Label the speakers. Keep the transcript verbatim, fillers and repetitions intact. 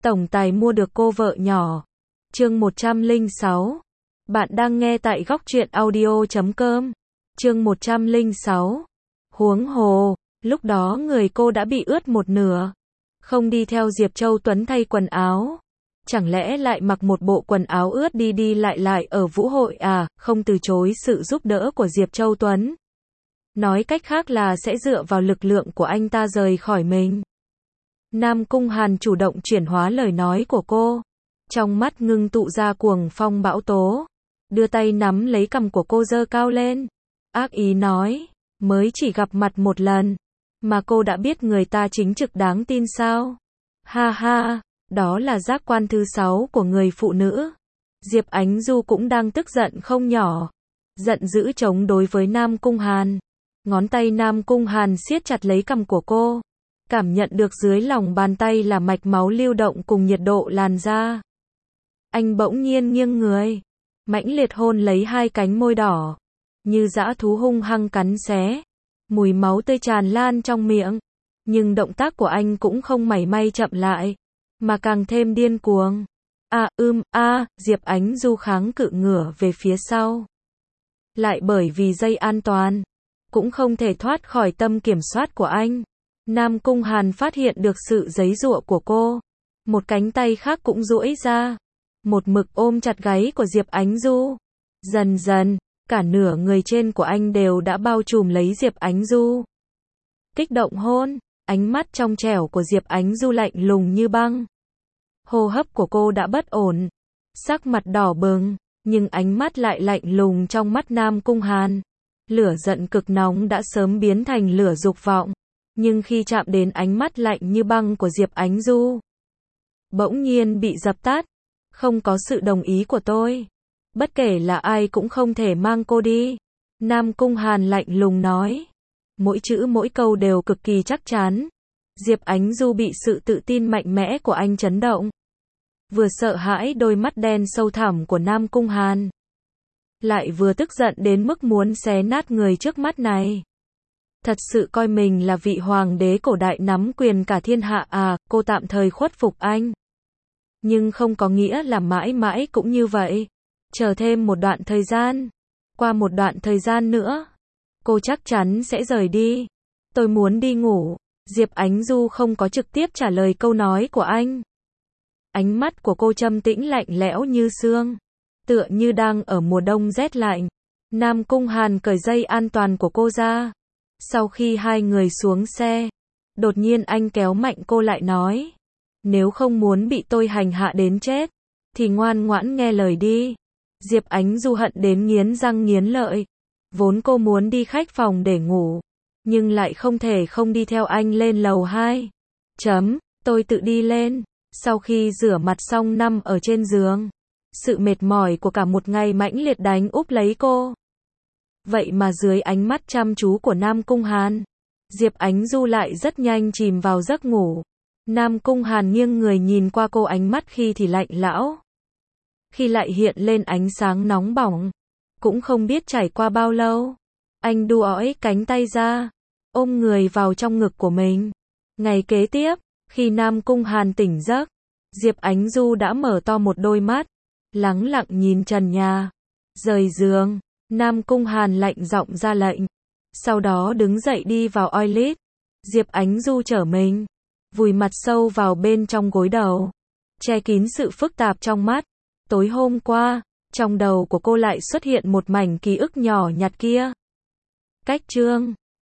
Speaker 1: tổng tài mua được cô vợ nhỏ. Chương một trăm lẻ sáu. Bạn đang nghe tại góc truyện audio chấm com. Chương một trăm lẻ sáu. Huống hồ, lúc đó người cô đã bị ướt một nửa. Không đi theo Diệp Châu Tuấn thay quần áo. Chẳng lẽ lại mặc một bộ quần áo ướt đi đi lại lại ở vũ hội à, không từ chối sự giúp đỡ của Diệp Châu Tuấn. Nói cách khác là sẽ dựa vào lực lượng của anh ta rời khỏi mình. Nam Cung Hàn chủ động chuyển hóa lời nói của cô. Trong mắt ngưng tụ ra cuồng phong bão tố. Đưa tay nắm lấy cằm của cô giơ cao lên. Ác ý nói, mới chỉ gặp mặt một lần. Mà cô đã biết người ta chính trực đáng tin sao? Ha ha, đó là giác quan thứ sáu của người phụ nữ. Diệp Ánh Du cũng đang tức giận không nhỏ. Giận dữ chống đối với Nam Cung Hàn. Ngón tay Nam Cung Hàn siết chặt lấy cằm của cô. Cảm nhận được dưới lòng bàn tay là mạch máu lưu động cùng nhiệt độ làn da. Anh bỗng nhiên nghiêng người. Mãnh liệt hôn lấy hai cánh môi đỏ. Như dã thú hung hăng cắn xé. Mùi máu tươi tràn lan trong miệng. Nhưng động tác của anh cũng không mảy may chậm lại. Mà càng thêm điên cuồng. À ưm, a Diệp Ánh Du kháng cự ngửa về phía sau. Lại bởi vì dây an toàn. Cũng không thể thoát khỏi tâm kiểm soát của anh. Nam Cung Hàn phát hiện được sự giãy giụa của cô. Một cánh tay khác cũng duỗi ra. Một mực ôm chặt gáy của Diệp Ánh Du. Dần dần, cả nửa người trên của anh đều đã bao trùm lấy Diệp Ánh Du. Kích động hôn, ánh mắt trong trẻo của Diệp Ánh Du lạnh lùng như băng. Hô hấp của cô đã bất ổn. Sắc mặt đỏ bừng, nhưng ánh mắt lại lạnh lùng trong mắt Nam Cung Hàn. Lửa giận cực nóng đã sớm biến thành lửa dục vọng. Nhưng khi chạm đến ánh mắt lạnh như băng của Diệp Ánh Du, bỗng nhiên bị dập tắt. Không có sự đồng ý của tôi. Bất kể là ai cũng không thể mang cô đi. Nam Cung Hàn lạnh lùng nói. Mỗi chữ mỗi câu đều cực kỳ chắc chắn. Diệp Ánh Du bị sự tự tin mạnh mẽ của anh chấn động. Vừa sợ hãi đôi mắt đen sâu thẳm của Nam Cung Hàn. Lại vừa tức giận đến mức muốn xé nát người trước mắt này. Thật sự coi mình là vị hoàng đế cổ đại nắm quyền cả thiên hạ à, cô tạm thời khuất phục anh. Nhưng không có nghĩa là mãi mãi cũng như vậy. Chờ thêm một đoạn thời gian. Qua một đoạn thời gian nữa. Cô chắc chắn sẽ rời đi. Tôi muốn đi ngủ. Diệp Ánh Du không có trực tiếp trả lời câu nói của anh. Ánh mắt của cô trầm tĩnh lạnh lẽo như xương. Tựa như đang ở mùa đông rét lạnh. Nam Cung Hàn cởi dây an toàn của cô ra. Sau khi hai người xuống xe. Đột nhiên anh kéo mạnh cô lại nói. Nếu không muốn bị tôi hành hạ đến chết. Thì ngoan ngoãn nghe lời đi. Diệp Ánh Du hận đến nghiến răng nghiến lợi. Vốn cô muốn đi khách phòng để ngủ. Nhưng lại không thể không đi theo anh lên lầu hai. Chấm, tôi tự đi lên. Sau khi rửa mặt xong nằm ở trên giường. Sự mệt mỏi của cả một ngày mãnh liệt đánh úp lấy cô. Vậy mà dưới ánh mắt chăm chú của Nam Cung Hàn. Diệp Ánh Du lại rất nhanh chìm vào giấc ngủ. Nam Cung Hàn nghiêng người nhìn qua cô, ánh mắt khi thì lạnh lẽo. Khi lại hiện lên ánh sáng nóng bỏng. Cũng không biết trải qua bao lâu. Anh duỗi cánh tay ra. Ôm người vào trong ngực của mình. Ngày kế tiếp, khi Nam Cung Hàn tỉnh giấc. Diệp Ánh Du đã mở to một đôi mắt. Lắng lặng nhìn trần nhà. Rời giường. Nam Cung Hàn lạnh giọng ra lệnh. Sau đó đứng dậy đi vào toilet. Diệp Ánh Du trở mình. Vùi mặt sâu vào bên trong gối đầu. Che kín sự phức tạp trong mắt. Tối hôm qua, trong đầu của cô lại xuất hiện một mảnh ký ức nhỏ nhặt kia. Cách chương